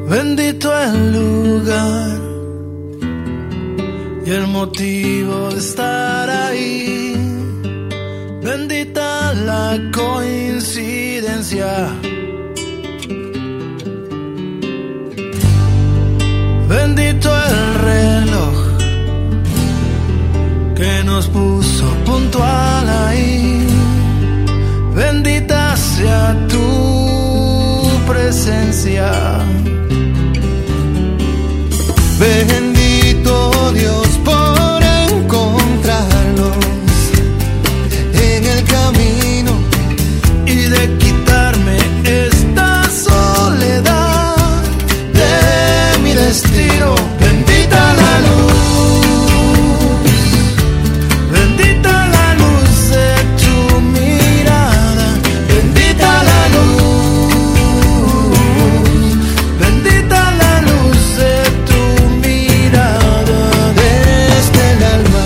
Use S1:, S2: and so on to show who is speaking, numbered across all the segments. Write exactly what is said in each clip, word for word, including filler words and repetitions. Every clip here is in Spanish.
S1: Bendito el lugar y el motivo de estar ahí. Bendita la coincidencia. Bendito el reloj que nos puso puntual ahí. Bendita sea tu presencia. Bendito Dios por encontrarnos en el camino y de quitarme esta soledad de mi destino. Bendita la luz, bendita la luz de tu mirada, bendita la luz, bendita la luz de tu mirada desde el alma.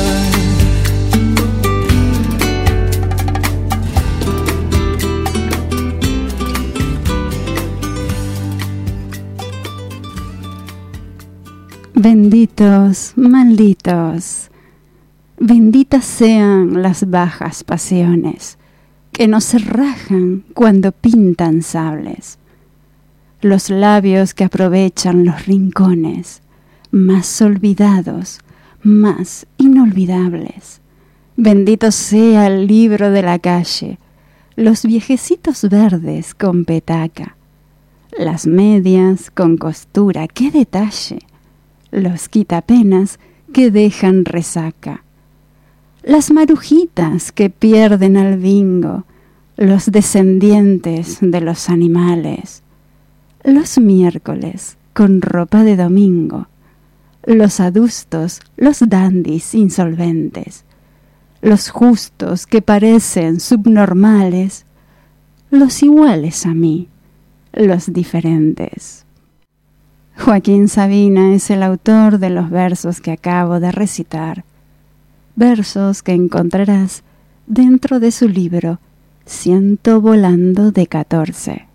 S2: Benditos, malditos, benditas sean las bajas pasiones que no se rajan cuando pintan sables, los labios que aprovechan los rincones más olvidados, más inolvidables. Bendito sea el libro de la calle, los viejecitos verdes con petaca, las medias con costura, qué detalle, los quitapenas que dejan resaca, las marujitas que pierden al bingo, los descendientes de los animales, los miércoles con ropa de domingo, los adustos, los dandis insolventes, los justos que parecen subnormales, los iguales a mí, los diferentes. Joaquín Sabina es el autor de los versos que acabo de recitar, versos que encontrarás dentro de su libro Ciento volando de catorce.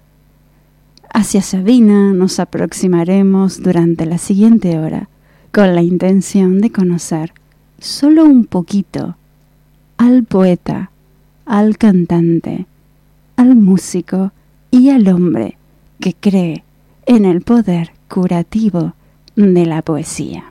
S2: Hacia Sabina nos aproximaremos durante la siguiente hora con la intención de conocer solo un poquito al poeta, al cantante, al músico y al hombre que cree en el poder curativo de la poesía.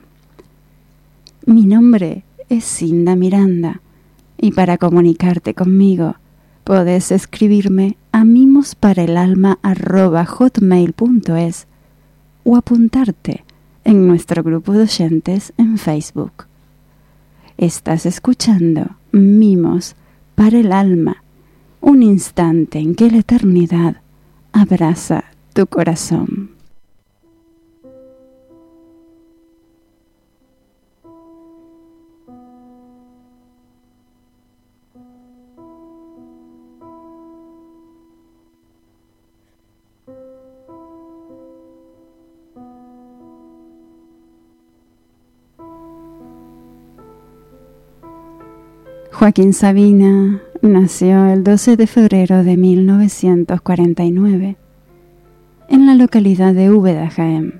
S2: Mi nombre es Cinda Miranda y para comunicarte conmigo podés escribirme a mimosparaelalma arroba hotmail punto es o apuntarte en nuestro grupo de oyentes en Facebook. Estás escuchando Mimos para el Alma, un instante en que la eternidad abraza tu corazón. Joaquín Sabina nació el doce de febrero de mil novecientos cuarenta y nueve en la localidad de Úbeda, Jaén.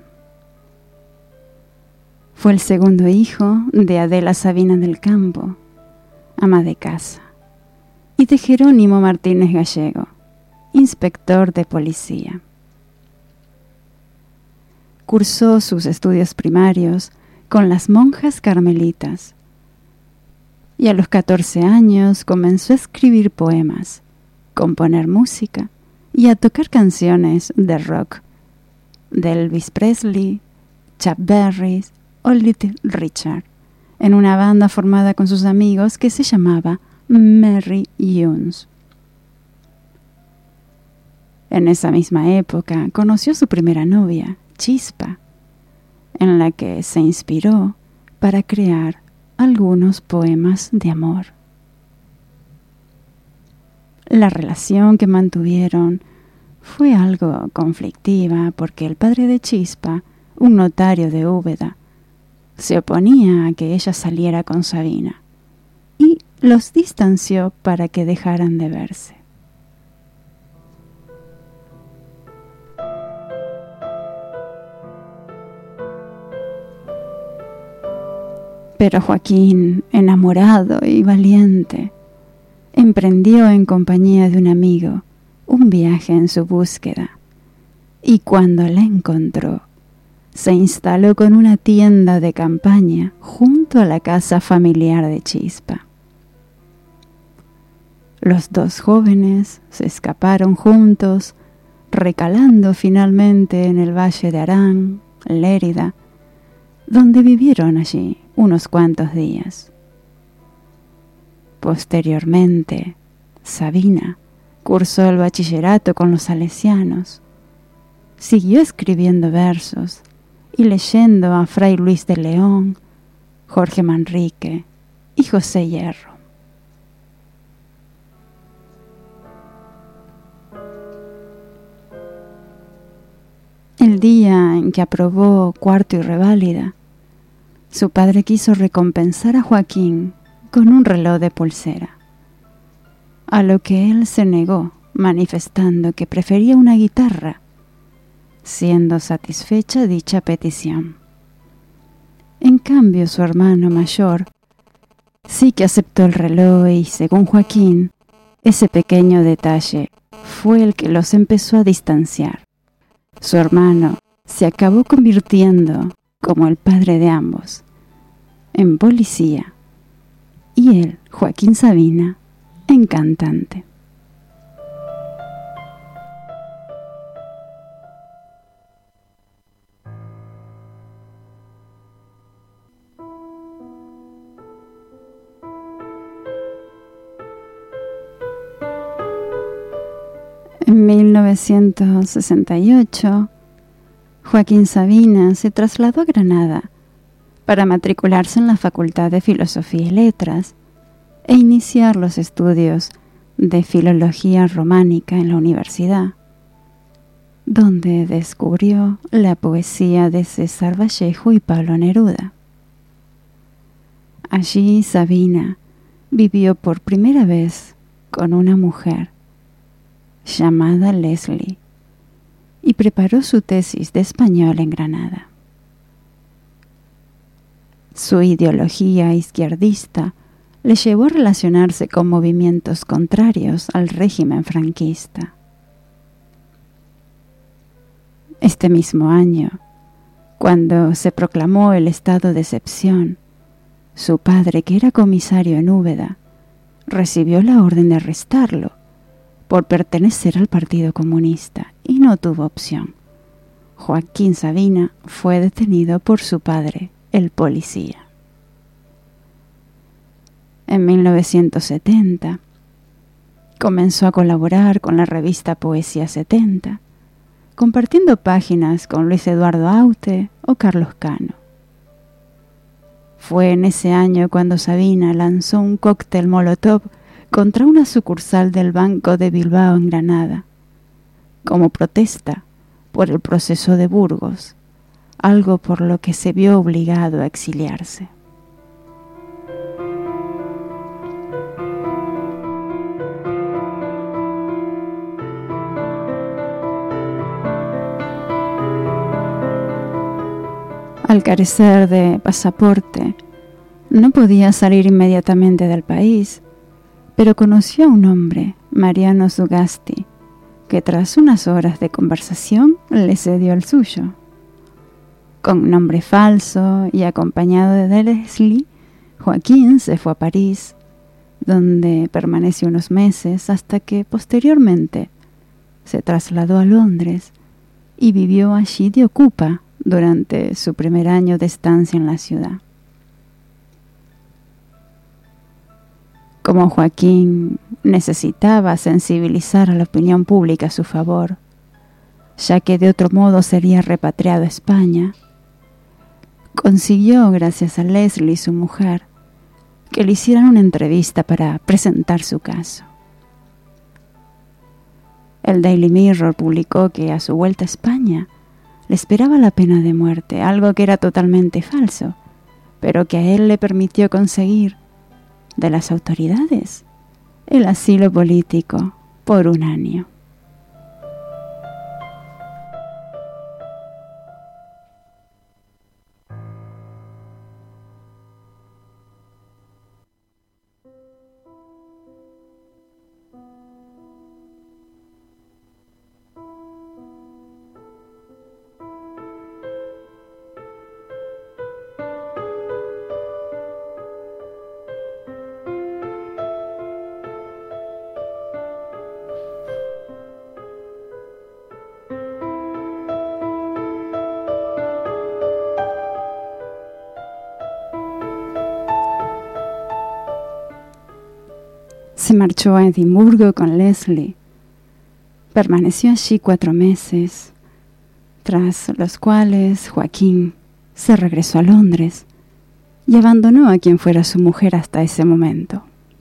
S2: Fue el segundo hijo de Adela Sabina del Campo, ama de casa, y de Jerónimo Martínez Gallego, inspector de policía. Cursó sus estudios primarios con las monjas carmelitas y a los catorce años comenzó a escribir poemas, componer música y a tocar canciones de rock de Elvis Presley, Chuck Berry o Little Richard, en una banda formada con sus amigos que se llamaba Merry Younes. En esa misma época conoció a su primera novia, Chispa, en la que se inspiró para crear algunos poemas de amor. La relación que mantuvieron fue algo conflictiva porque el padre de Chispa, un notario de Úbeda, se oponía a que ella saliera con Sabina y los distanció para que dejaran de verse. Pero Joaquín, enamorado y valiente, emprendió en compañía de un amigo un viaje en su búsqueda, y cuando la encontró, se instaló con una tienda de campaña junto a la casa familiar de Chispa. Los dos jóvenes se escaparon juntos, recalando finalmente en el valle de Arán, Lérida, donde vivieron allí unos cuantos días. Posteriormente, Sabina cursó el bachillerato con los salesianos, siguió escribiendo versos y leyendo a Fray Luis de León, Jorge Manrique y José Hierro. El día en que aprobó cuarto y reválida, su padre quiso recompensar a Joaquín con un reloj de pulsera, a lo que él se negó, manifestando que prefería una guitarra, siendo satisfecha dicha petición. En cambio, su hermano mayor sí que aceptó el reloj y, según Joaquín, ese pequeño detalle fue el que los empezó a distanciar. Su hermano se acabó convirtiendo, como el padre de ambos, en policía, y él, Joaquín Sabina, en cantante. En mil novecientos sesenta y ocho, Joaquín Sabina se trasladó a Granada para matricularse en la Facultad de Filosofía y Letras e iniciar los estudios de Filología Románica en la universidad, donde descubrió la poesía de César Vallejo y Pablo Neruda. Allí Sabina vivió por primera vez con una mujer llamada Leslie y preparó su tesis de español en Granada. Su ideología izquierdista le llevó a relacionarse con movimientos contrarios al régimen franquista. Este mismo año, cuando se proclamó el estado de excepción, su padre, que era comisario en Úbeda, recibió la orden de arrestarlo por pertenecer al Partido Comunista y no tuvo opción. Joaquín Sabina fue detenido por su padre, el policía. En mil novecientos setenta comenzó a colaborar con la revista Poesía setenta, compartiendo páginas con Luis Eduardo Aute o Carlos Cano. Fue en ese año cuando Sabina lanzó un cóctel molotov contra una sucursal del Banco de Bilbao en Granada, como protesta por el proceso de Burgos, algo por lo que se vio obligado a exiliarse. Al carecer de pasaporte, no podía salir inmediatamente del país, pero conoció a un hombre, Mariano Zugasti, que tras unas horas de conversación le cedió el suyo. Con nombre falso y acompañado de Leslie, Joaquín se fue a París, donde permaneció unos meses hasta que posteriormente se trasladó a Londres y vivió allí de ocupa durante su primer año de estancia en la ciudad. Como Joaquín necesitaba sensibilizar a la opinión pública a su favor, ya que de otro modo sería repatriado a España, consiguió, gracias a Leslie, su mujer, que le hicieran una entrevista para presentar su caso. El Daily Mirror publicó que a su vuelta a España le esperaba la pena de muerte, algo que era totalmente falso, pero que a él le permitió conseguir de las autoridades el asilo político por un año. Se marchó a Edimburgo con Leslie. Permaneció allí cuatro meses, tras los cuales Joaquín se regresó a Londres y abandonó a quien fuera su mujer hasta ese momento.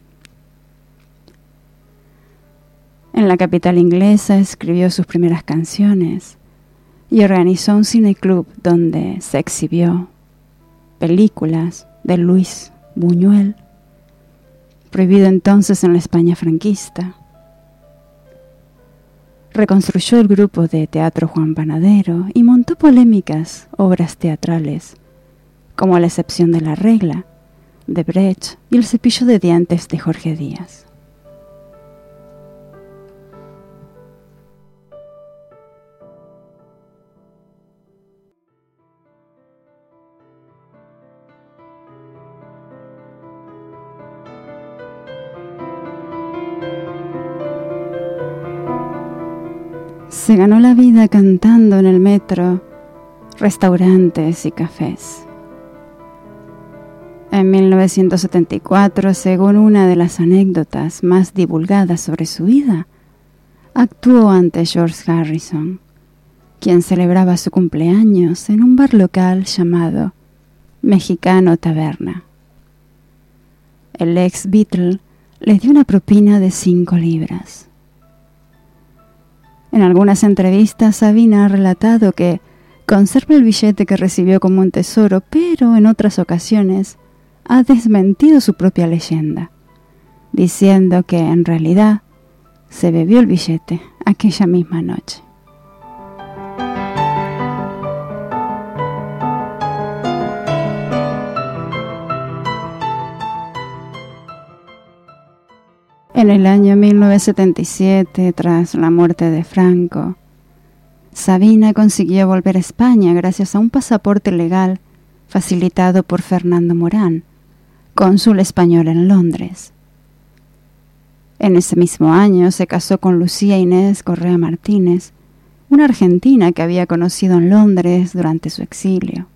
S2: En la capital inglesa escribió sus primeras canciones y organizó un cineclub donde se exhibió películas de Luis Buñuel, prohibido entonces en la España franquista. Reconstruyó el grupo de teatro Juan Panadero y montó polémicas obras teatrales, como La excepción de la regla, de Brecht, y El cepillo de dientes, de Jorge Díaz. Se ganó la vida cantando en el metro, restaurantes y cafés. En mil novecientos setenta y cuatro, según una de las anécdotas más divulgadas sobre su vida, actuó ante George Harrison, quien celebraba su cumpleaños en un bar local llamado Mexicano Taberna. El ex Beatle le dio una propina de cinco libras. En algunas entrevistas, Sabina ha relatado que conserva el billete que recibió como un tesoro, pero en otras ocasiones ha desmentido su propia leyenda, diciendo que en realidad se bebió el billete aquella misma noche. En el año mil novecientos setenta y siete, tras la muerte de Franco, Sabina consiguió volver a España gracias a un pasaporte legal facilitado por Fernando Morán, cónsul español en Londres. En ese mismo año se casó con Lucía Inés Correa Martínez, una argentina que había conocido en Londres durante su exilio.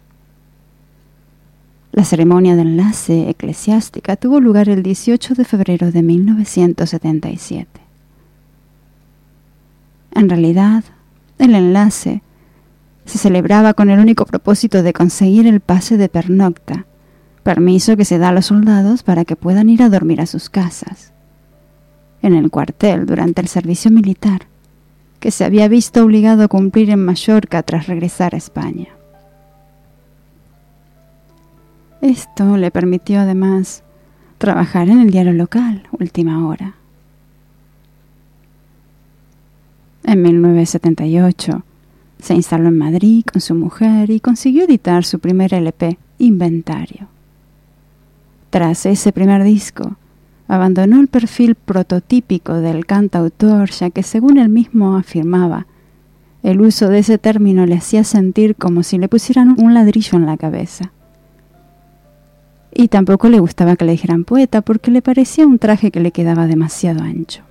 S2: La ceremonia de enlace eclesiástica tuvo lugar el dieciocho de febrero de mil novecientos setenta y siete. En realidad, el enlace se celebraba con el único propósito de conseguir el pase de pernocta, permiso que se da a los soldados para que puedan ir a dormir a sus casas, en el cuartel durante el servicio militar, que se había visto obligado a cumplir en Mallorca tras regresar a España. Esto le permitió además trabajar en el diario local, Última Hora. En mil novecientos setenta y ocho se instaló en Madrid con su mujer y consiguió editar su primer L P, Inventario. Tras ese primer disco, abandonó el perfil prototípico del cantautor, ya que, según él mismo afirmaba, el uso de ese término le hacía sentir como si le pusieran un ladrillo en la cabeza. Y tampoco le gustaba que le dijeran poeta porque le parecía un traje que le quedaba demasiado ancho.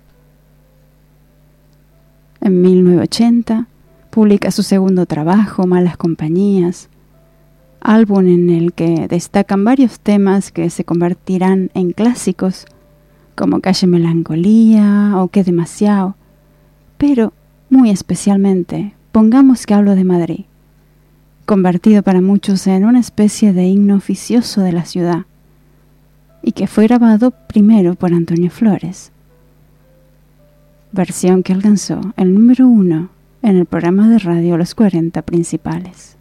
S2: En mil novecientos ochenta publica su segundo trabajo, Malas Compañías, álbum en el que destacan varios temas que se convertirán en clásicos, como Calle Melancolía o Qué demasiado, pero muy especialmente Pongamos que hablo de Madrid, convertido para muchos en una especie de himno oficioso de la ciudad, y que fue grabado primero por Antonio Flores, versión que alcanzó el número uno en el programa de radio Los cuarenta Principales.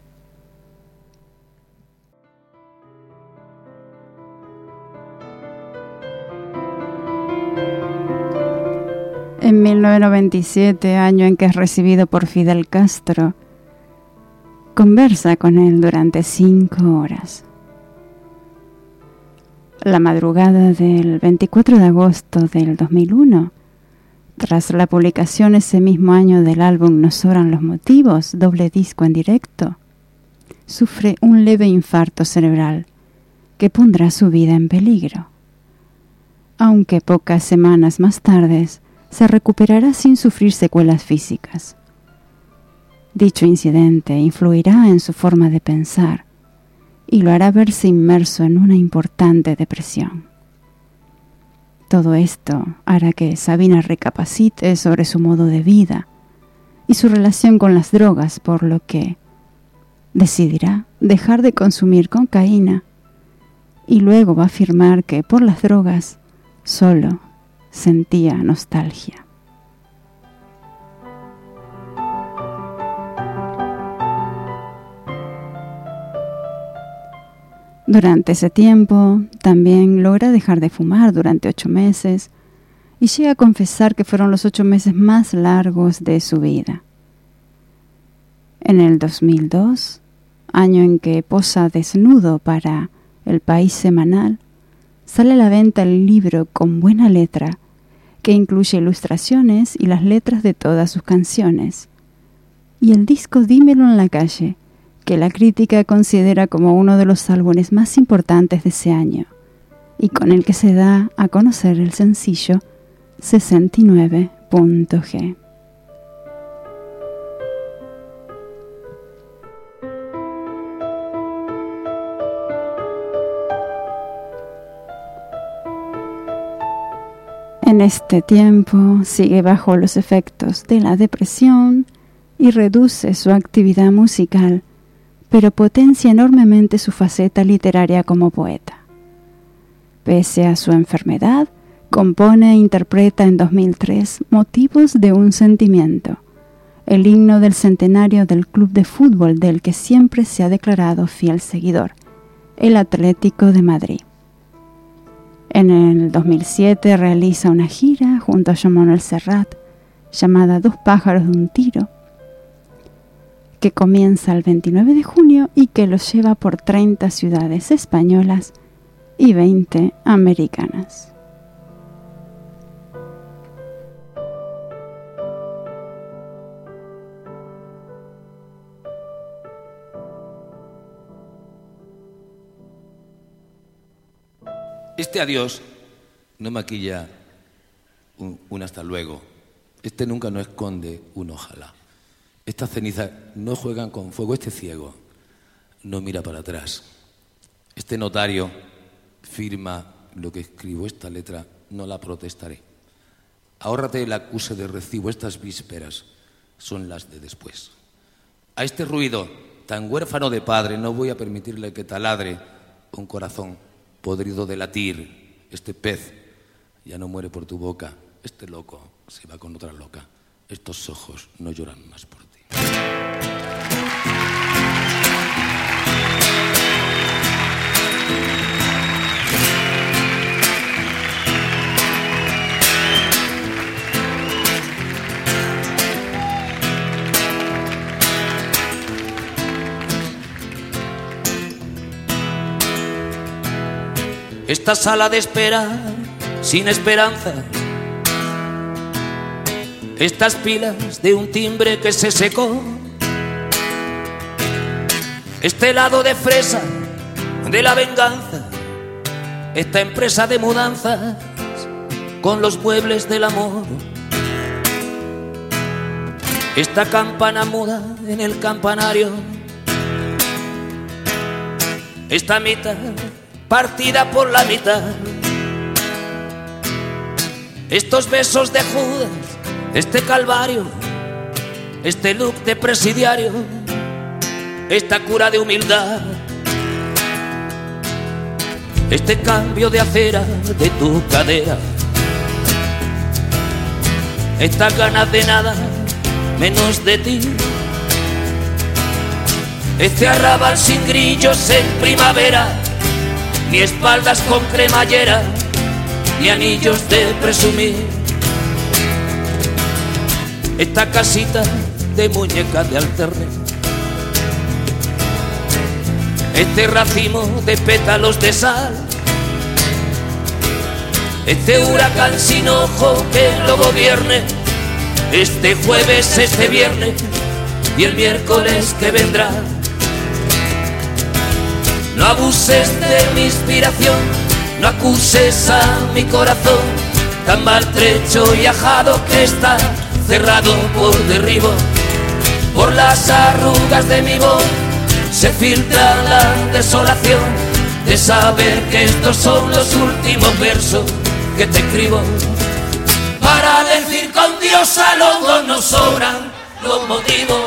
S2: En mil novecientos noventa y siete, año en que es recibido por Fidel Castro, conversa con él durante cinco horas. La madrugada del veinticuatro de agosto del dos mil uno, tras la publicación ese mismo año del álbum Nos sobran los motivos, doble disco en directo, sufre un leve infarto cerebral que pondrá su vida en peligro. Aunque pocas semanas más tarde se recuperará sin sufrir secuelas físicas. Dicho incidente influirá en su forma de pensar y lo hará verse inmerso en una importante depresión. Todo esto hará que Sabina recapacite sobre su modo de vida y su relación con las drogas, por lo que decidirá dejar de consumir cocaína y luego va a afirmar que por las drogas solo sentía nostalgia. Durante ese tiempo también logra dejar de fumar durante ocho meses y llega a confesar que fueron los ocho meses más largos de su vida. En el dos mil dos, año en que posa desnudo para El País semanal, sale a la venta el libro Con buena letra, que incluye ilustraciones y las letras de todas sus canciones, y el disco Dímelo en la calle, que la crítica considera como uno de los álbumes más importantes de ese año, y con el que se da a conocer el sencillo sesenta y nueve punto ge. En este tiempo sigue bajo los efectos de la depresión y reduce su actividad musical, pero potencia enormemente su faceta literaria como poeta. Pese a su enfermedad, compone e interpreta en dos mil tres Motivos de un sentimiento, el himno del centenario del club de fútbol del que siempre se ha declarado fiel seguidor, el Atlético de Madrid. En el dos mil siete realiza una gira junto a Joan Manuel Serrat llamada Dos pájaros de un tiro, que comienza el veintinueve de junio y que los lleva por treinta ciudades españolas y veinte americanas.
S3: Este adiós no maquilla un, un hasta luego. Este nunca no esconde un ojalá. Estas cenizas no juegan con fuego. Este ciego no mira para atrás. Este notario firma lo que escribo. Esta letra no la protestaré. Ahórrate el acuse de recibo. Estas vísperas son las de después. A este ruido tan huérfano de padre no voy a permitirle que taladre un corazón podrido de latir. Este pez ya no muere por tu boca. Este loco se va con otra loca. Estos ojos no lloran más por ti. Esta sala de espera sin esperanza, estas pilas de un timbre que se secó, este helado de fresa de la venganza, esta empresa de mudanzas con los muebles del amor, esta campana muda en el campanario, esta mitad partida por la mitad, estos besos de Judas, este calvario, este look de presidiario, esta cura de humildad, este cambio de acera de tu cadera, estas ganas de nada menos de ti, este arrabal sin grillos en primavera, ni espaldas con cremallera, ni anillos de presumir. Esta casita de muñecas de alterne, este racimo de pétalos de sal, este huracán sin ojo que lo gobierne, este jueves, este viernes y el miércoles que vendrá. No abuses de mi inspiración, no acuses a mi corazón, tan maltrecho y ajado que está cerrado por derribo. Por las arrugas de mi voz se filtra la desolación de saber que estos son los últimos versos
S4: que te escribo. Para decir con Dios a los dos nos sobran los motivos.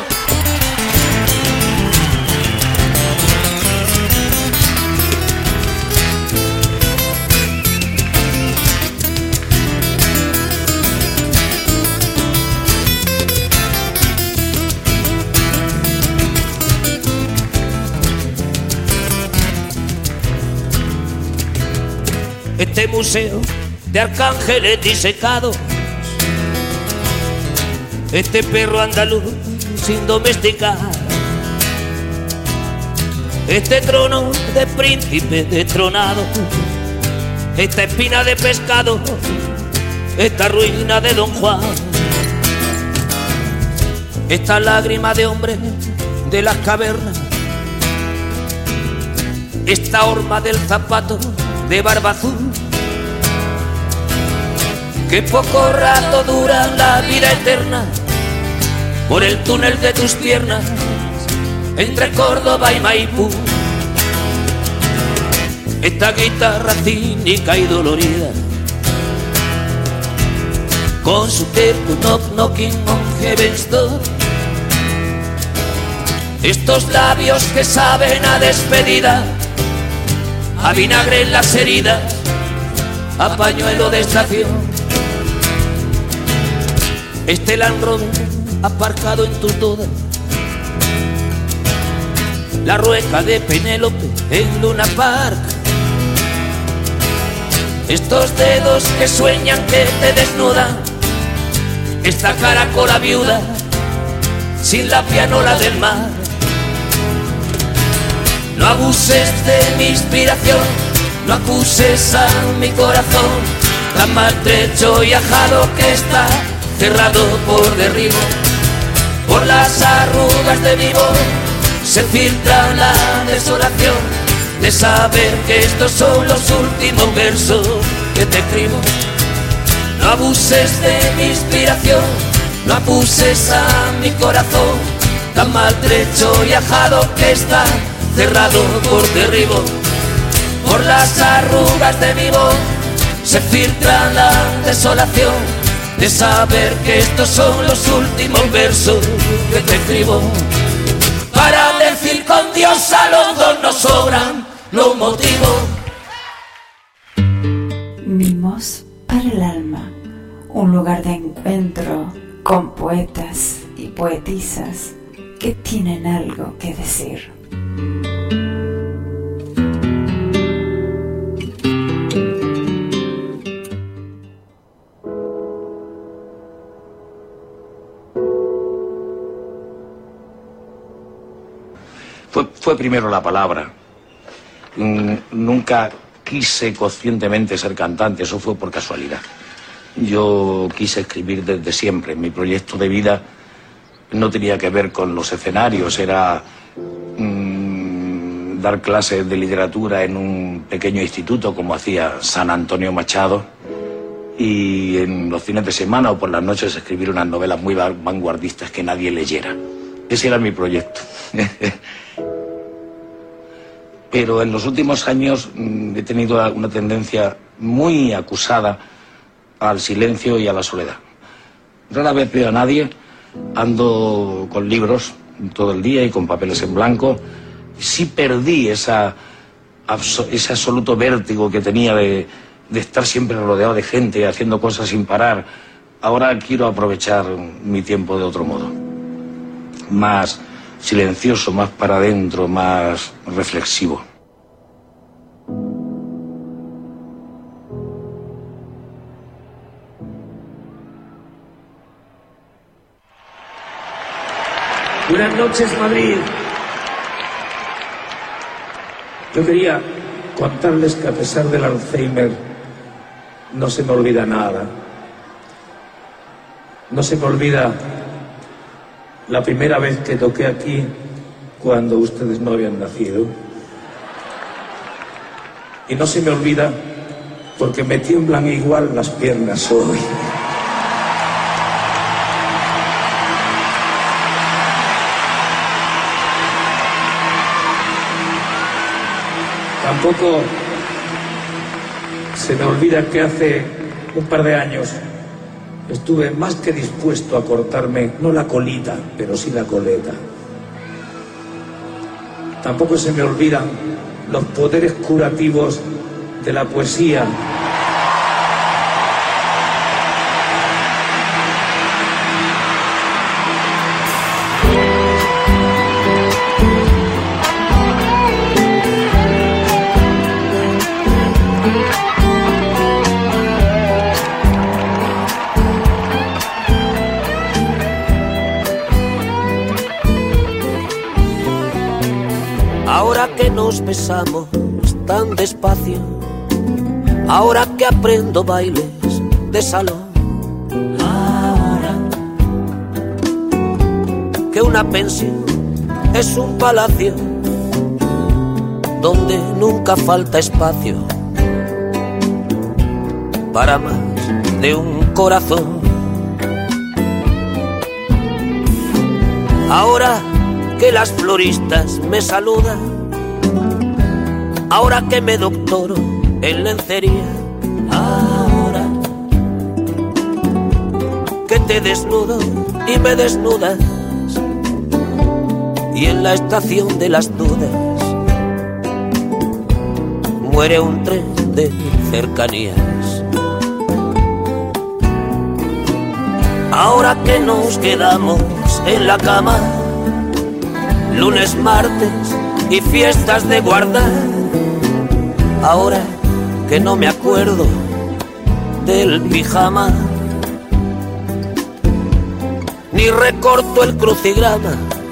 S4: Este museo de arcángeles disecados, este perro andaluz sin domesticar, este trono de príncipe destronado, esta espina de pescado, esta ruina de Don Juan, esta lágrima de hombre de las cavernas, esta horma del zapato de barba azul, que poco rato dura la vida eterna, por el túnel de tus piernas, entre Córdoba y Maipú. Esta guitarra cínica y dolorida, con su tempo knock knocking on heaven's door. Estos labios que saben a despedida, a vinagre en las heridas, a pañuelo de estación. Este Land Rover aparcado en tus dudas, la rueca de Penélope en Luna Park. Estos dedos que sueñan que te desnudan, esta caracola viuda sin la pianola del mar. No abuses de mi inspiración, no acuses a mi corazón, tan maltrecho y ajado que está, cerrado por derribo. Por las arrugas de mi voz se filtra la desolación de saber que estos son los últimos versos que te escribo. No abuses de mi inspiración, no abuses a mi corazón, tan maltrecho y ajado que está, cerrado por derribo. Por las arrugas de mi voz se filtra la desolación de saber que estos son los últimos versos que te escribo. Para decir con Dios a los dos nos sobran los motivos.
S2: Mimos para el alma, un lugar de encuentro con poetas y poetisas que tienen algo que decir.
S5: Fue, fue primero la palabra. Nunca quise conscientemente ser cantante, eso fue por casualidad. Yo quise escribir desde siempre. Mi proyecto de vida no tenía que ver con los escenarios, era mmm, dar clases de literatura en un pequeño instituto como hacía San Antonio Machado, y en los fines de semana o por las noches escribir unas novelas muy vanguardistas que nadie leyera. Ese era mi proyecto. Pero en los últimos años mmm, he tenido una tendencia muy acusada al silencio y a la soledad. Rara vez veo a nadie, ando con libros todo el día y con papeles en blanco. Sí perdí esa, ese absoluto vértigo que tenía de, de estar siempre rodeado de gente, haciendo cosas sin parar. Ahora quiero aprovechar mi tiempo de otro modo. Más silencioso, más para adentro, más reflexivo.
S4: Buenas noches, Madrid. Yo quería contarles que a pesar del Alzheimer no se me olvida nada. No se me olvida la primera vez que toqué aquí cuando ustedes no habían nacido. Y no se me olvida porque me tiemblan igual las piernas hoy. Tampoco se me olvida que hace
S5: un par de años estuve más que dispuesto a cortarme, no la colita, pero sí la coleta. Tampoco se me olvidan los poderes curativos de la poesía.
S4: Ahora que nos besamos tan despacio, ahora que aprendo bailes de salón, ahora que una pensión es un palacio donde nunca falta espacio para más de un corazón. Ahora que las floristas me saludan, ahora que me doctoro en lencería, ahora que te desnudo y me desnudas, y en la estación de las dudas muere un tren de cercanías. Ahora que nos quedamos en la cama, lunes, martes y fiestas de guardar, ahora que no me acuerdo del pijama, ni recorto el crucigrama,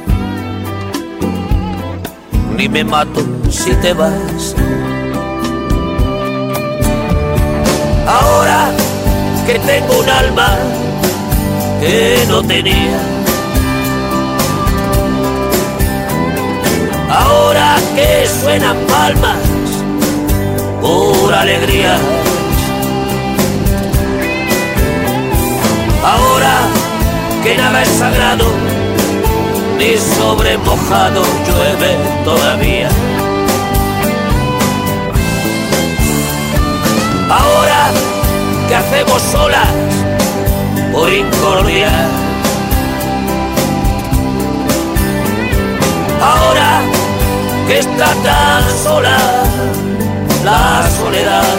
S4: ni me mato si te vas. Ahora que tengo un alma que no tenía, ahora que suenan palmas por alegría, ahora que nada es sagrado, ni sobre mojado llueve todavía. Ahora que hacemos solas por incordia, ahora que está tan sola la soledad,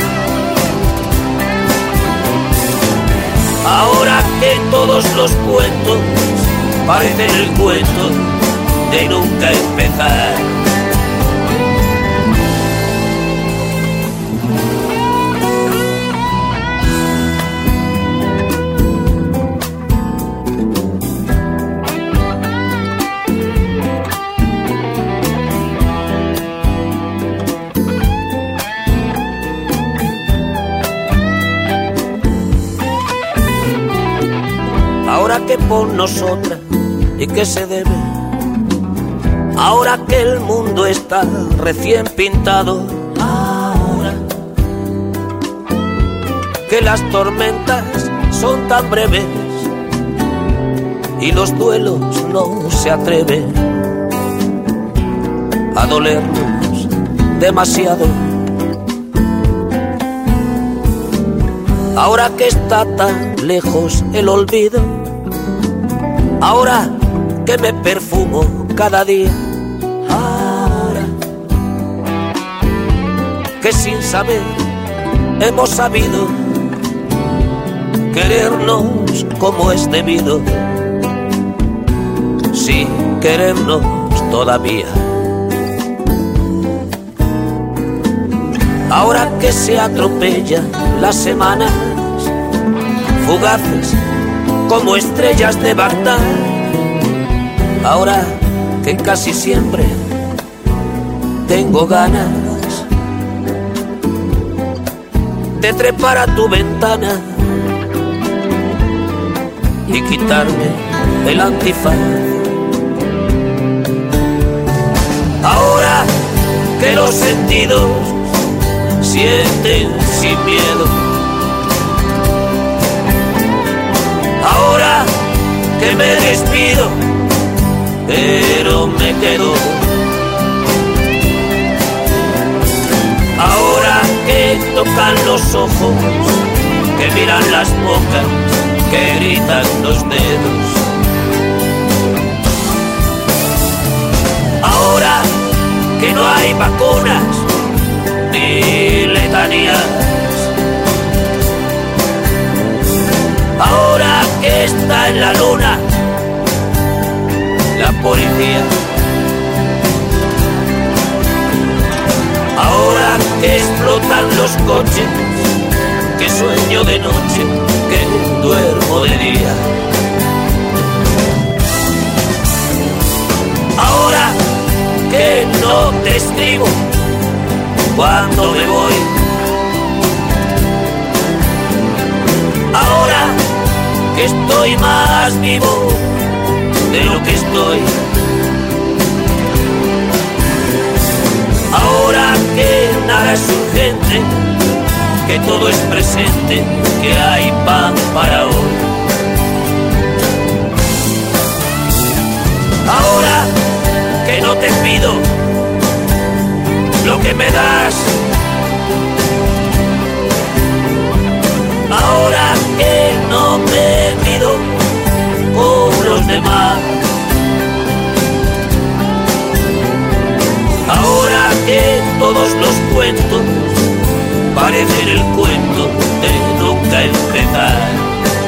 S4: ahora que todos los cuentos parecen el cuento de nunca empezar. Ahora que por nosotras y que se debe, ahora que el mundo está recién pintado, ahora que las tormentas son tan breves y los duelos no se atreven a dolernos demasiado. Ahora que está tan lejos el olvido, ahora que me perfumo cada día, ahora que sin saber hemos sabido querernos como es debido, sin querernos todavía. Ahora que se atropellan las semanas, fugaces como estrellas de Bagdad, ahora que casi siempre tengo ganas de trepar a tu ventana y quitarme el antifaz. Ahora que los sentidos sienten sin miedo, ahora que me despido, pero me quedo. Ahora que tocan los ojos que miran las bocas, que gritan los dedos. Ahora que no hay vacunas ni letanías, ahora que está en la luna la policía, ahora que explotan los coches, que sueño de noche, que duermo de día. Ahora que no te escribo cuando me voy, ahora que estoy más vivo de lo que estoy, ahora que nada es urgente, que todo es presente, que hay pan para hoy. Ahora que no te pido lo que me das, ahora que no me pido con los demás, ahora que todos los cuentos parecen el cuento de nunca empezar.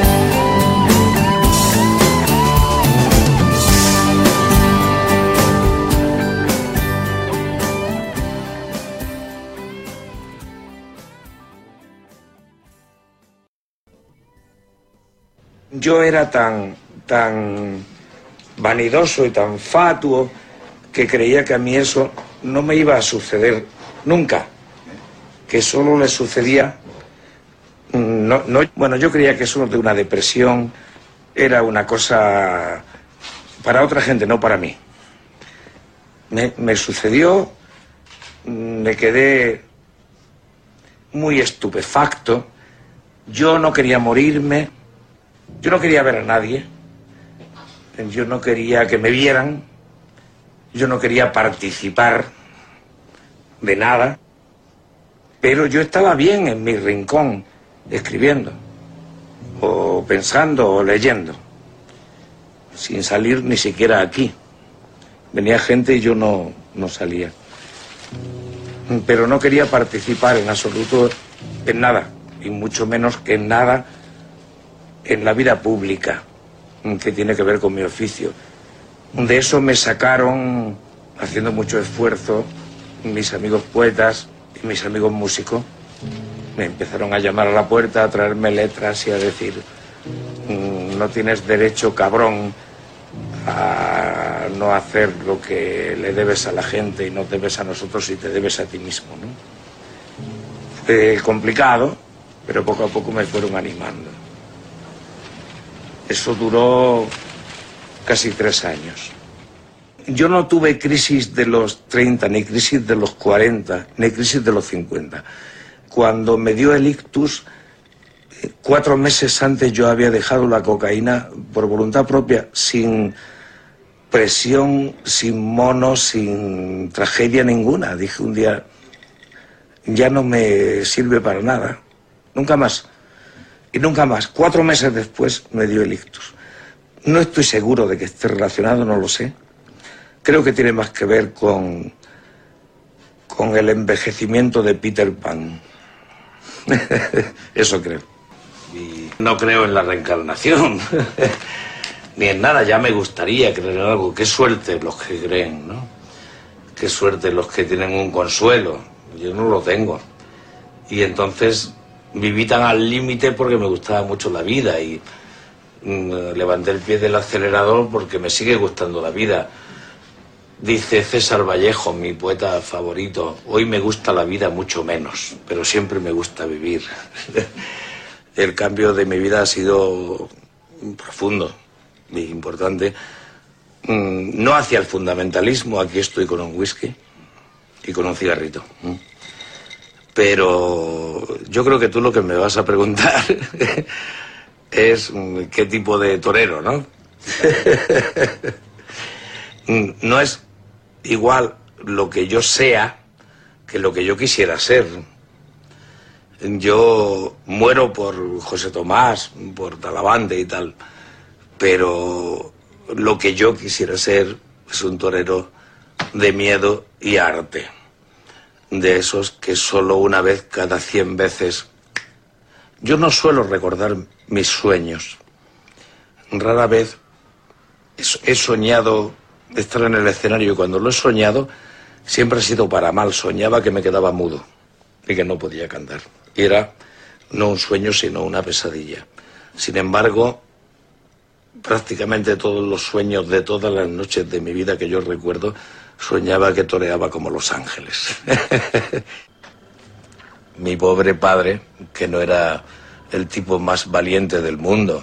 S5: Yo era tan, tan vanidoso y tan fatuo que creía que a mí eso no me iba a suceder nunca, que solo le sucedía, no, no, bueno, yo creía que eso de una depresión era una cosa para otra gente, no para mí. Me, me sucedió, me quedé muy estupefacto, yo no quería morirme, yo no quería ver a nadie, yo no quería que me vieran, yo no quería participar de nada, pero yo estaba bien en mi rincón, escribiendo, o pensando, o leyendo, sin salir ni siquiera aquí. Venía gente y yo no, no salía. Pero no quería participar en absoluto en nada, y mucho menos que en nada en la vida pública, que tiene que ver con mi oficio. De eso me sacaron, haciendo mucho esfuerzo, mis amigos poetas y mis amigos músicos. Me empezaron a llamar a la puerta, a traerme letras y a decir: no tienes derecho, cabrón, a no hacer lo que le debes a la gente y no debes a nosotros y te debes a ti mismo, ¿no? Fue complicado, pero poco a poco me fueron animando. Eso duró casi tres años. Yo no tuve crisis de los treinta, ni crisis de los cuarenta, ni crisis de los cincuenta. Cuando me dio el ictus, cuatro meses antes yo había dejado la cocaína por voluntad propia, sin presión, sin mono, sin tragedia ninguna. Dije un día, ya no me sirve para nada, nunca más. Y nunca más. Cuatro meses después me dio el ictus. No estoy seguro de que esté relacionado, no lo sé. Creo que tiene más que ver con, con el envejecimiento de Peter Pan. Eso creo. Y no creo en la reencarnación, ni en nada. Ya me gustaría creer en algo. Qué suerte los que creen, ¿no? Qué suerte los que tienen un consuelo. Yo no lo tengo. Y entonces viví tan al límite porque me gustaba mucho la vida y mm, levanté el pie del acelerador porque me sigue gustando la vida. Dice César Vallejo, mi poeta favorito: hoy me gusta la vida mucho menos, pero siempre me gusta vivir. El cambio de mi vida ha sido profundo y importante. Mm, no hacia el fundamentalismo, aquí estoy con un whisky y con un cigarrito. Mm. Pero yo creo que tú lo que me vas a preguntar es qué tipo de torero, ¿no? No es igual lo que yo sea que lo que yo quisiera ser. Yo muero por José Tomás, por Talavante y tal, pero lo que yo quisiera ser es un torero de miedo y arte, de esos que solo una vez cada cien veces... Yo no suelo recordar mis sueños, rara vez he soñado estar en el escenario y cuando lo he soñado siempre ha sido para mal. Soñaba que me quedaba mudo y que no podía cantar. Y era no un sueño sino una pesadilla. Sin embargo, prácticamente todos los sueños de todas las noches de mi vida que yo recuerdo, soñaba que toreaba como Los Ángeles. Mi pobre padre, que no era el tipo más valiente del mundo,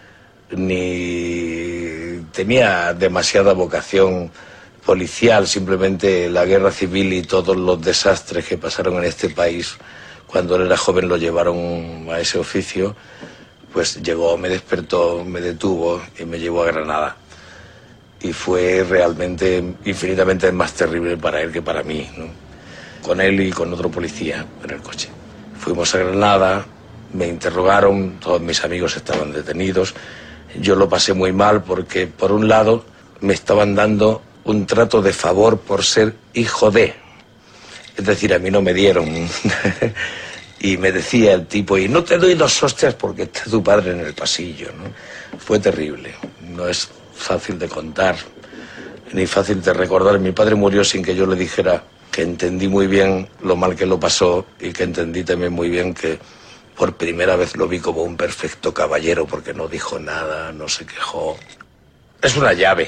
S5: ni tenía demasiada vocación policial, simplemente la guerra civil y todos los desastres que pasaron en este país cuando él era joven lo llevaron a ese oficio, pues llegó, me despertó, me detuvo y me llevó a Granada. Y fue realmente infinitamente más terrible para él que para mí, ¿no? Con él y con otro policía en el coche. Fuimos a Granada, me interrogaron, todos mis amigos estaban detenidos. Yo lo pasé muy mal porque, por un lado, me estaban dando un trato de favor por ser hijo de. Es decir, a mí no me dieron. Y me decía el tipo, y no te doy dos hostias porque está tu padre en el pasillo, ¿no? Fue terrible. No es fácil de contar, ni fácil de recordar. Mi padre murió sin que yo le dijera que entendí muy bien lo mal que lo pasó y que entendí también muy bien que por primera vez lo vi como un perfecto caballero porque no dijo nada, no se quejó. Es una llave.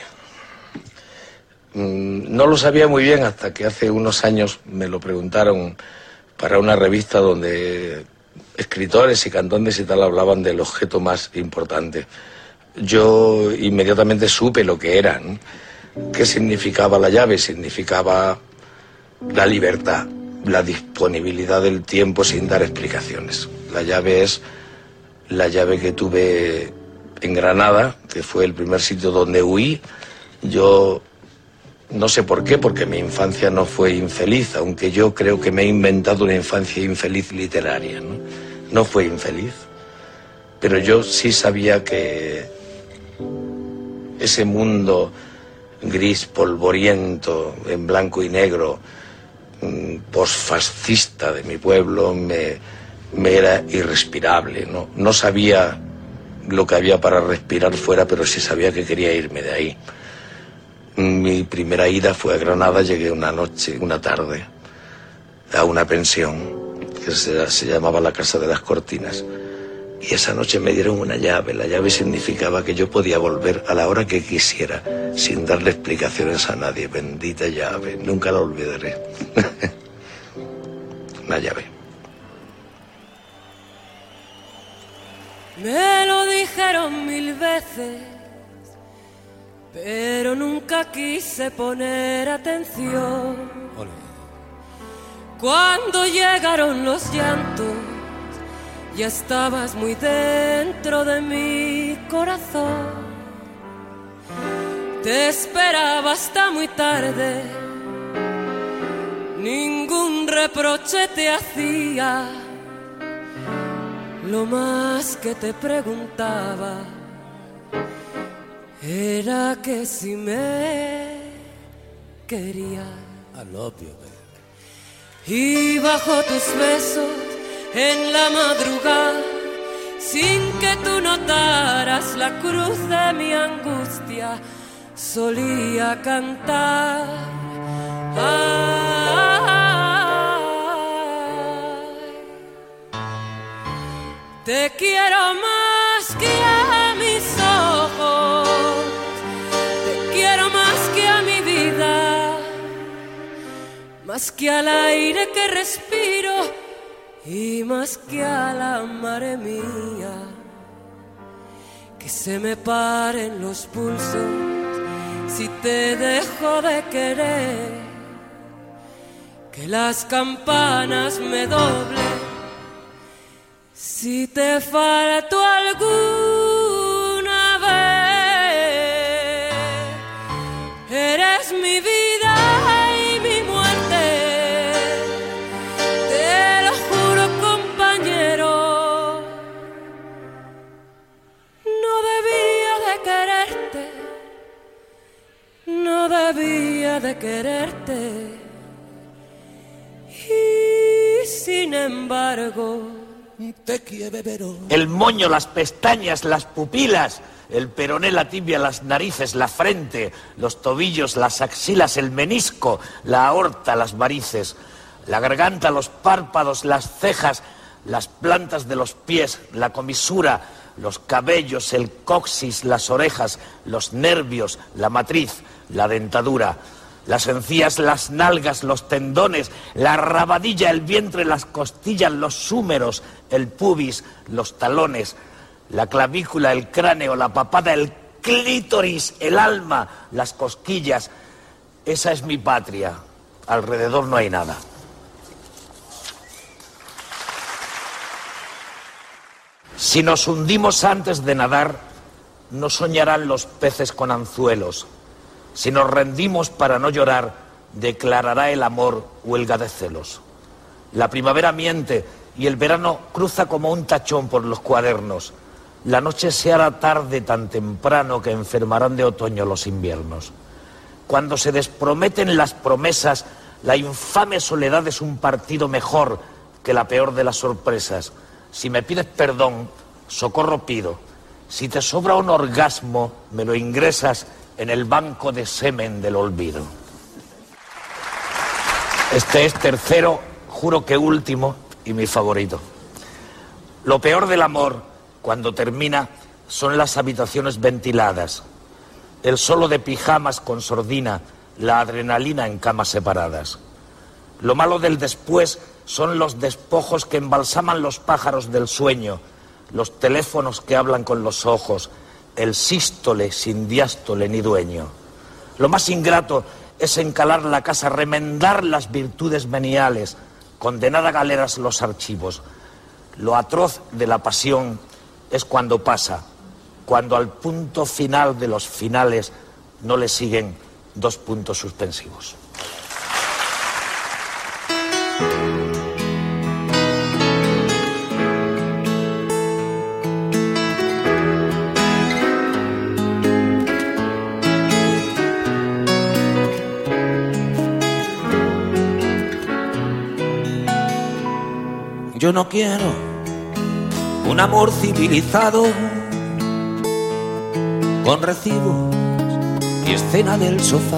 S5: No lo sabía muy bien hasta que hace unos años me lo preguntaron para una revista donde escritores y cantantes y tal hablaban del objeto más importante. Yo inmediatamente supe lo que era, ¿no? ¿Qué significaba la llave? Significaba la libertad, la disponibilidad del tiempo sin dar explicaciones. La llave es la llave que tuve en Granada, que fue el primer sitio donde huí. Yo no sé por qué, porque mi infancia no fue infeliz, aunque yo creo que me he inventado una infancia infeliz literaria, ¿no? No fue infeliz, pero yo sí sabía que ese mundo gris, polvoriento, en blanco y negro, posfascista de mi pueblo, me, me era irrespirable, ¿no? No sabía lo que había para respirar fuera, pero sí sabía que quería irme de ahí. Mi primera ida fue a Granada, llegué una noche, una tarde, a una pensión que se, se llamaba la Casa de las Cortinas. Y esa noche me dieron una llave. La llave significaba que yo podía volver a la hora que quisiera, sin darle explicaciones a nadie. Bendita llave, nunca la olvidaré. Una llave.
S6: Me lo dijeron mil veces, pero nunca quise poner atención.
S3: Hola.
S6: Cuando llegaron los llantos, ya estabas muy dentro de mi corazón. Te esperaba hasta muy tarde, ningún reproche te hacía. Lo más que te preguntaba era que si me querías.
S3: I love you, baby.
S6: Y bajo tus besos en la madrugada, sin que tú notaras la cruz de mi angustia, solía cantar. Ay, te quiero más que a mis ojos, te quiero más que a mi vida, más que al aire que respiro y más que a la madre mía. Que se me paren los pulsos si te dejo de querer, que las campanas me doblen si te falto alguna vez. Eres mi vida y mi muerte, te lo juro, compañero. debía de quererte. Y sin embargo,
S4: te quiero.
S5: El moño, las pestañas, las pupilas, el peroné, la tibia, las narices, la frente, los tobillos, las axilas, el menisco, la aorta, las varices, la garganta, los párpados, las cejas, las plantas de los pies, la comisura, los cabellos, el coxis, las orejas, los nervios, la matriz, la dentadura, las encías, las nalgas, los tendones, la rabadilla, el vientre, las costillas, los húmeros, el pubis, los talones, la clavícula, el cráneo, la papada, el clítoris, el alma, las cosquillas. Esa es mi patria. Alrededor no hay nada. Si nos hundimos antes de nadar, no soñarán los peces con anzuelos. Si nos rendimos para no llorar, declarará el amor huelga de celos. La primavera miente y el verano cruza como un tachón por los cuadernos. La noche se hará tarde tan temprano que enfermarán de otoño los inviernos. Cuando se desprometen las promesas, la infame soledad es un partido mejor que la peor de las sorpresas. Si me pides perdón, socorro pido. Si te sobra un orgasmo, me lo ingresas en el banco de semen del olvido. Este es tercero, juro que último y mi favorito. Lo peor del amor, cuando termina, son las habitaciones ventiladas, el solo de pijamas con sordina, la adrenalina en camas separadas. Lo malo del después son los despojos que embalsaman los pájaros del sueño, los teléfonos que hablan con los ojos, el sístole sin diástole ni dueño. Lo más ingrato es encalar la casa, remendar las virtudes veniales, condenar a galeras los archivos. Lo atroz de la pasión es cuando pasa, cuando al punto final de los finales no le siguen dos puntos suspensivos.
S4: Yo no quiero un amor civilizado con recibos y escena del sofá.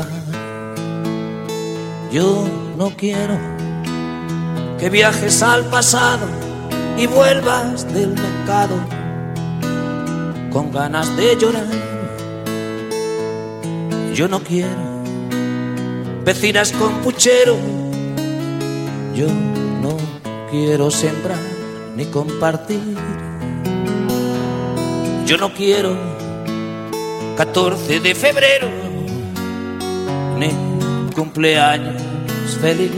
S4: Yo no quiero que viajes al pasado y vuelvas del mercado con ganas de llorar. Yo no quiero vecinas con puchero. Yo no quiero sembrar ni compartir. Yo no quiero catorce de febrero ni cumpleaños feliz.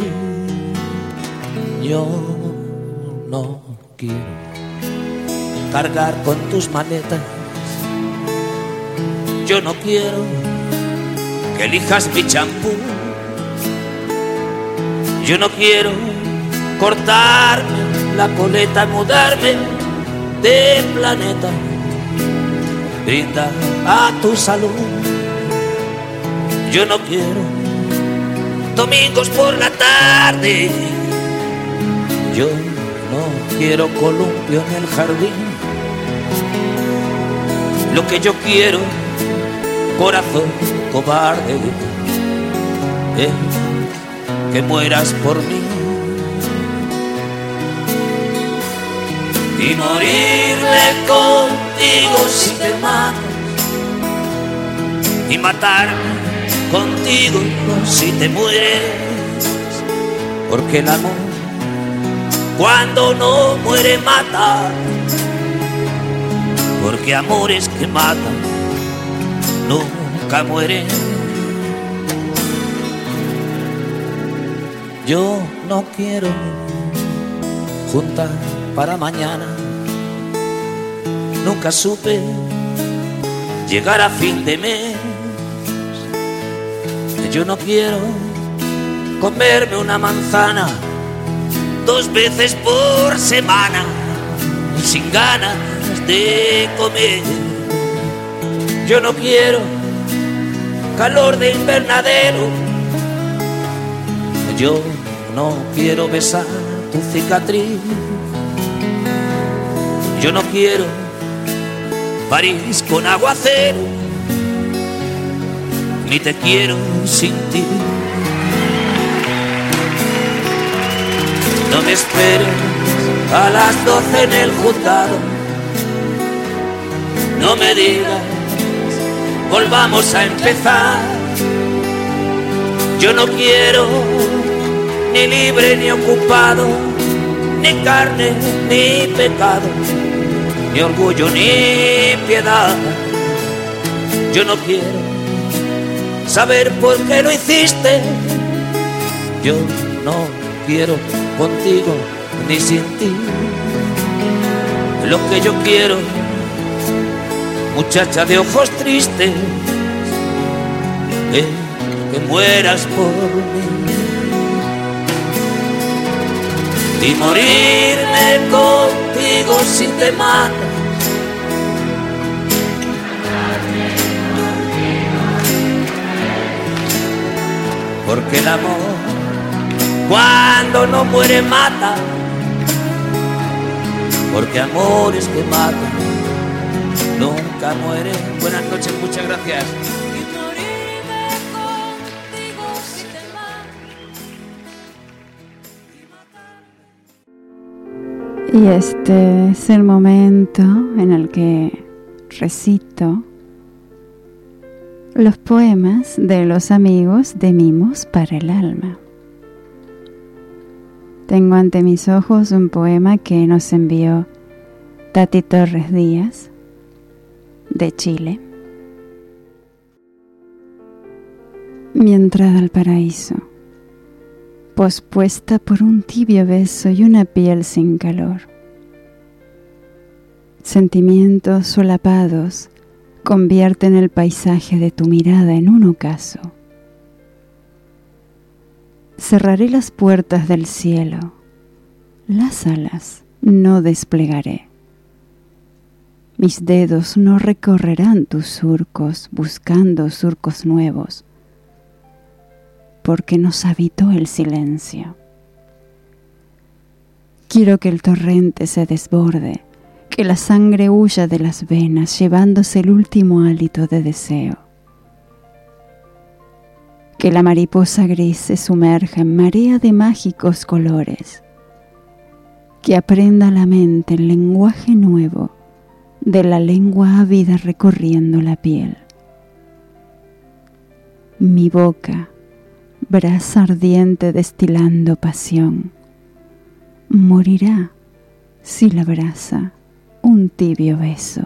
S4: Yo no quiero cargar con tus maletas. Yo no quiero que elijas mi champú. Yo no quiero cortarme la coleta, mudarme de planeta. Brinda a tu salud. Yo no quiero domingos por la tarde. Yo no quiero columpio en el jardín. Lo que yo quiero, corazón cobarde, es que mueras por mí. Y morirme contigo si te matas, y matarme contigo si te mueres, porque el amor cuando no muere mata, porque amores que matan nunca mueren. Yo no quiero juntar para mañana. Nunca supe llegar a fin de mes. Yo no quiero comerme una manzana dos veces por semana sin ganas de comer. Yo no quiero calor de invernadero. Yo no quiero besar tu cicatriz, yo no quiero París con aguacero, ni te quiero sin ti. No me esperes a las doce en el juzgado, no me digas volvamos a empezar. Yo no quiero ni libre ni ocupado, ni carne ni pecado, ni orgullo ni piedad. Yo no quiero saber por qué lo hiciste, yo no quiero contigo ni sin ti. Lo que yo quiero, muchacha de ojos tristes, es que mueras por mí y morirme contigo si te matas. Porque el amor, cuando no muere, mata. Porque amores que matan nunca mueren. Buenas noches, muchas gracias.
S2: Y este es el momento en el que recito los poemas de los amigos de Mimos para el Alma. Tengo ante mis ojos un poema que nos envió Tati Torres Díaz, de Chile. Mi entrada al paraíso, pospuesta por un tibio beso y una piel sin calor. Sentimientos solapados convierten el paisaje de tu mirada en un ocaso. Cerraré las puertas del cielo, las alas no desplegaré. Mis dedos no recorrerán tus surcos buscando surcos nuevos, porque nos habitó el silencio. Quiero que el torrente se desborde, que la sangre huya de las venas llevándose el último hálito de deseo. Que la mariposa gris se sumerja en marea de mágicos colores. Que aprenda la mente el lenguaje nuevo de la lengua ávida recorriendo la piel. Mi boca, brasa ardiente destilando pasión, morirá si la abraza un tibio beso.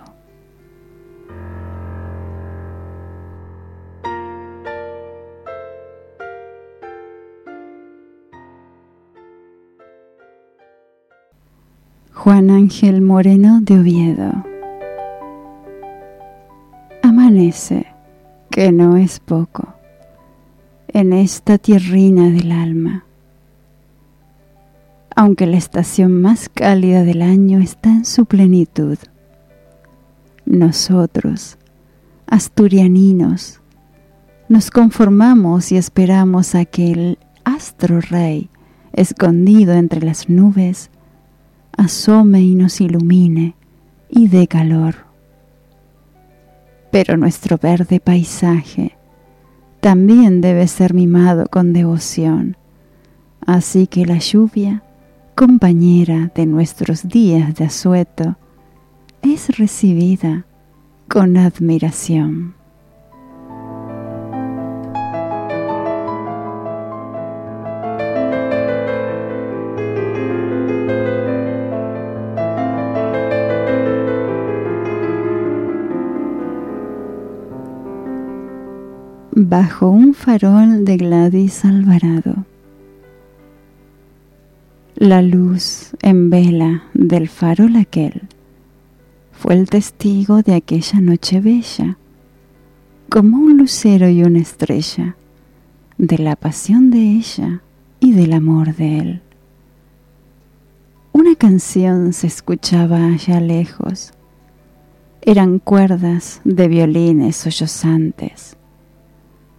S2: Juan Ángel Moreno de Oviedo. Amanece, que no es poco, en esta tierrina del alma. Aunque la estación más cálida del año está en su plenitud, nosotros, asturianinos, nos conformamos y esperamos a que el astro rey, escondido entre las nubes, asome y nos ilumine y dé calor. Pero nuestro verde paisaje también debe ser mimado con devoción, así que la lluvia, compañera de nuestros días de asueto, es recibida con admiración. Bajo un farol de Gladys Alvarado. La luz en vela del farol aquel fue el testigo de aquella noche bella, como un lucero y una estrella, de la pasión de ella y del amor de él. Una canción se escuchaba allá lejos, eran cuerdas de violines sollozantes.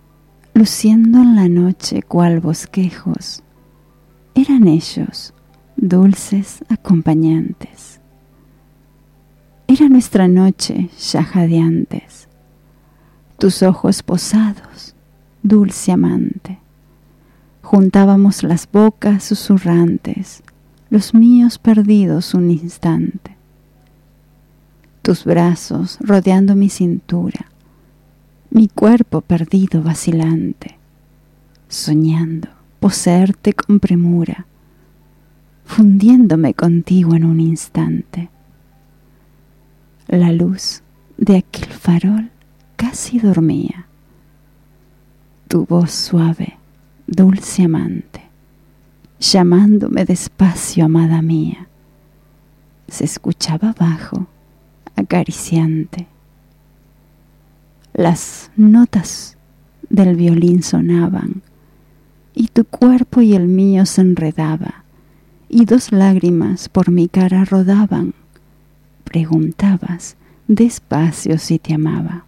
S2: luciendo en la noche cual bosquejos, eran ellos dulces acompañantes. Era nuestra noche ya jadeantes, tus ojos posados, dulce amante. Juntábamos las bocas susurrantes, los míos perdidos un instante. Tus brazos rodeando mi cintura, mi cuerpo perdido vacilante, soñando poseerte con premura, fundiéndome contigo en un instante. La luz de aquel farol casi dormía, tu voz suave, dulce amante, llamándome despacio, amada mía, se escuchaba bajo, acariciante. Las notas del violín sonaban, y tu cuerpo y el mío se enredaba, y dos lágrimas por mi cara rodaban. Preguntabas despacio si te amaba.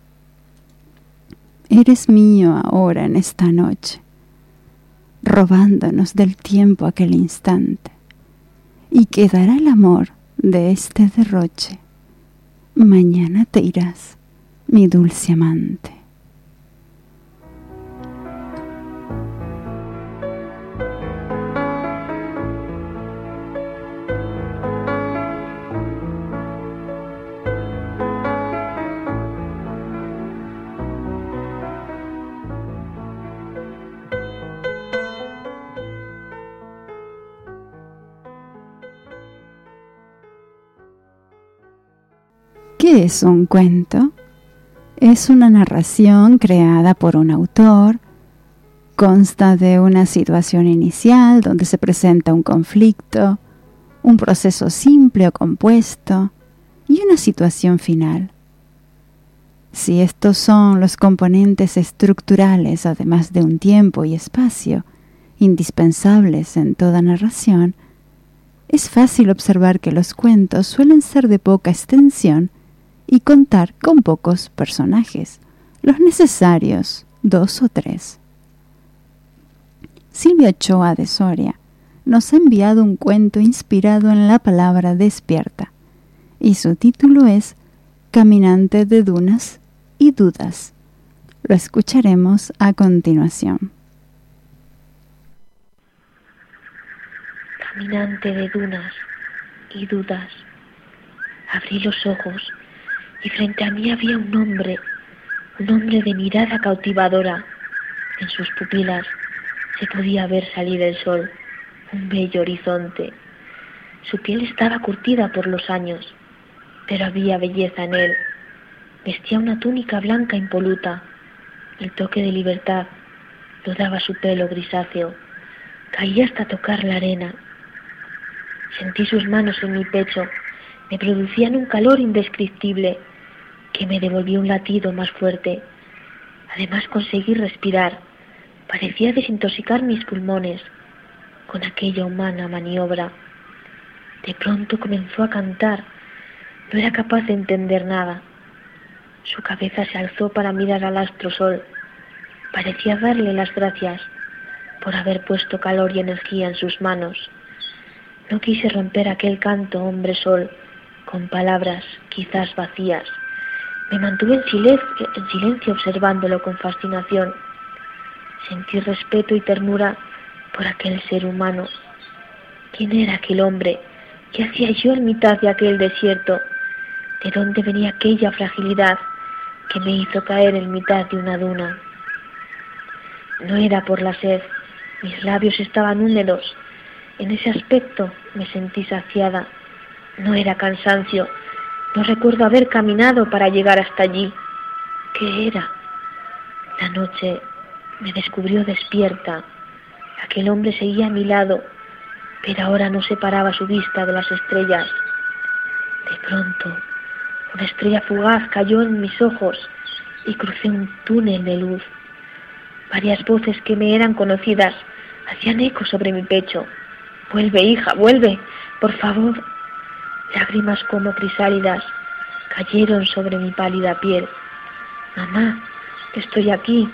S2: Eres mío ahora en esta noche, robándonos del tiempo aquel instante, y quedará el amor de este derroche. Mañana te irás, mi dulce amante. ¿Qué es un cuento? Es una narración creada por un autor, consta de una situación inicial donde se presenta un conflicto, un proceso simple o compuesto y una situación final. Si estos son los componentes estructurales, además de un tiempo y espacio, indispensables en toda narración, es fácil observar que los cuentos suelen ser de poca extensión y contar con pocos personajes, los necesarios, dos o tres. Silvia Ochoa de Soria nos ha enviado un cuento inspirado en la palabra despierta, y su título es Caminante de dunas y dudas. Lo escucharemos a continuación.
S7: Caminante de dunas y dudas, abrí los ojos y frente a mí había un hombre, un hombre de mirada cautivadora. En sus pupilas se podía ver salir el sol, un bello horizonte. Su piel estaba curtida por los años, pero había belleza en él. Vestía una túnica blanca impoluta. El toque de libertad lo daba su pelo grisáceo. Caía hasta tocar la arena. Sentí sus manos en mi pecho. Me producían un calor indescriptible que me devolvió un latido más fuerte. Además conseguí respirar. Parecía desintoxicar mis pulmones con aquella humana maniobra. De pronto comenzó a cantar. No era capaz de entender nada. Su cabeza se alzó para mirar al astro sol. Parecía darle las gracias por haber puesto calor y energía en sus manos. No quise romper aquel canto, hombre sol, con palabras quizás vacías. Me mantuve en silencio, en silencio observándolo con fascinación. Sentí respeto y ternura por aquel ser humano. ¿Quién era aquel hombre? ¿Qué hacía yo en mitad de aquel desierto? ¿De dónde venía aquella fragilidad que me hizo caer en mitad de una duna? No era por la sed, mis labios estaban húmedos. En ese aspecto me sentí saciada. No era cansancio. No recuerdo haber caminado para llegar hasta allí. ¿Qué era? La noche me descubrió despierta. Aquel hombre seguía a mi lado, pero ahora no separaba su vista de las estrellas. De pronto, una estrella fugaz cayó en mis ojos y crucé un túnel de luz. Varias voces que me eran conocidas hacían eco sobre mi pecho. Vuelve, hija, vuelve, por favor. Lágrimas como crisálidas cayeron sobre mi pálida piel. Mamá, estoy aquí,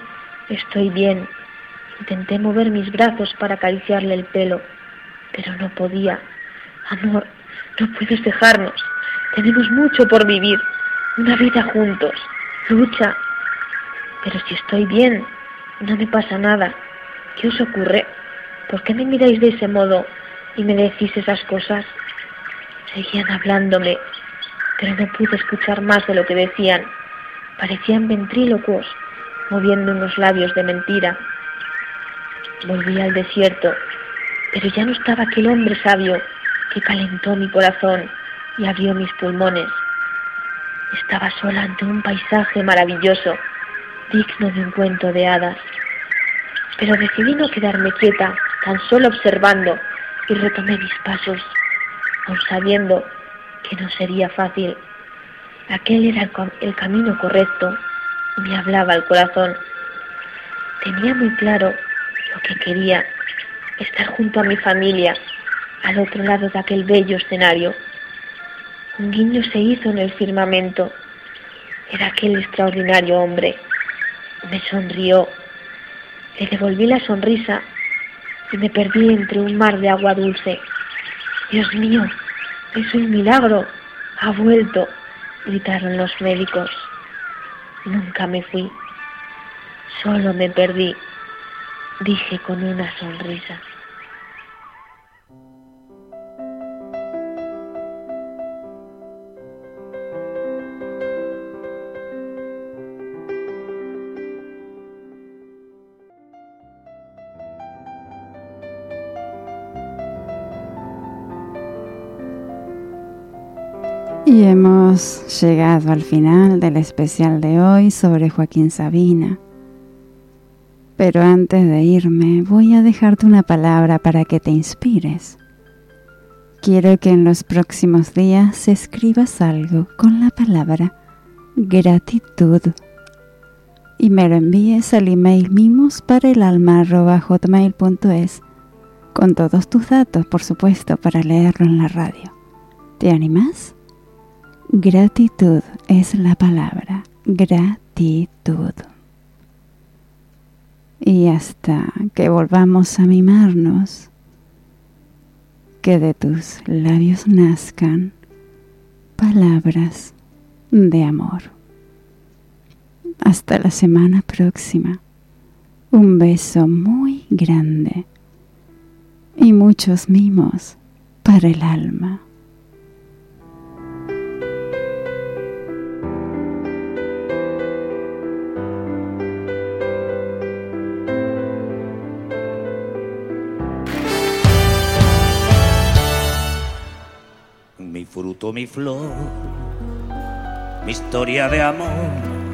S7: Estoy bien. Intenté mover mis brazos para acariciarle el pelo, pero no podía. Amor, no puedes dejarnos. Tenemos mucho por vivir. Una vida juntos. Lucha. Pero si estoy bien, no me pasa nada. ¿Qué os ocurre? ¿Por qué me miráis de ese modo y me decís esas cosas? Seguían hablándome, pero no pude escuchar más de lo que decían. Parecían ventrílocuos, moviendo unos labios de mentira. Volví al desierto, pero ya no estaba aquel hombre sabio que calentó mi corazón y abrió mis pulmones. Estaba sola ante un paisaje maravilloso, digno de un cuento de hadas. Pero decidí no quedarme quieta, tan solo observando, y retomé mis pasos, aun sabiendo que no sería fácil. Aquel era el, el camino correcto, y me hablaba el corazón. Tenía muy claro lo que quería, estar junto a mi familia, al otro lado de aquel bello escenario. Un guiño se hizo en el firmamento. Era aquel extraordinario hombre. Me sonrió. Le devolví la sonrisa y me perdí entre un mar de agua dulce. Dios mío, es un milagro. Ha vuelto, gritaron los médicos. Nunca me fui. Solo me perdí, dije con una sonrisa.
S2: Y hemos llegado al final del especial de hoy sobre Joaquín Sabina. Pero antes de irme, voy a dejarte una palabra para que te inspires. Quiero que en los próximos días escribas algo con la palabra gratitud y me lo envíes al email mimos para el alma arroba hotmail punto es con todos tus datos, por supuesto, para leerlo en la radio. ¿Te animas? Gratitud es la palabra, gratitud. Y hasta que volvamos a mimarnos, que de tus labios nazcan palabras de amor. Hasta la semana próxima. Un beso muy grande y muchos mimos para el alma.
S4: Mi fruto, mi flor, mi historia de amor,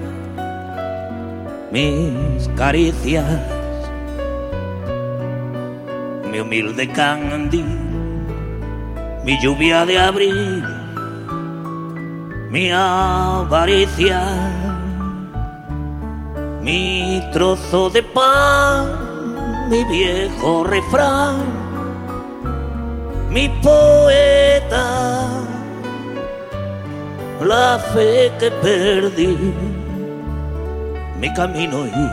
S4: mis caricias, mi humilde candil, mi lluvia de abril, mi avaricia, mi trozo de pan, mi viejo refrán, mi poeta, la fe que perdí, mi camino y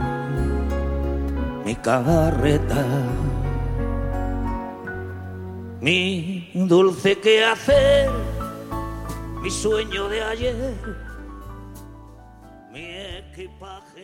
S4: mi carreta, mi dulce quehacer, mi sueño de ayer, mi equipaje.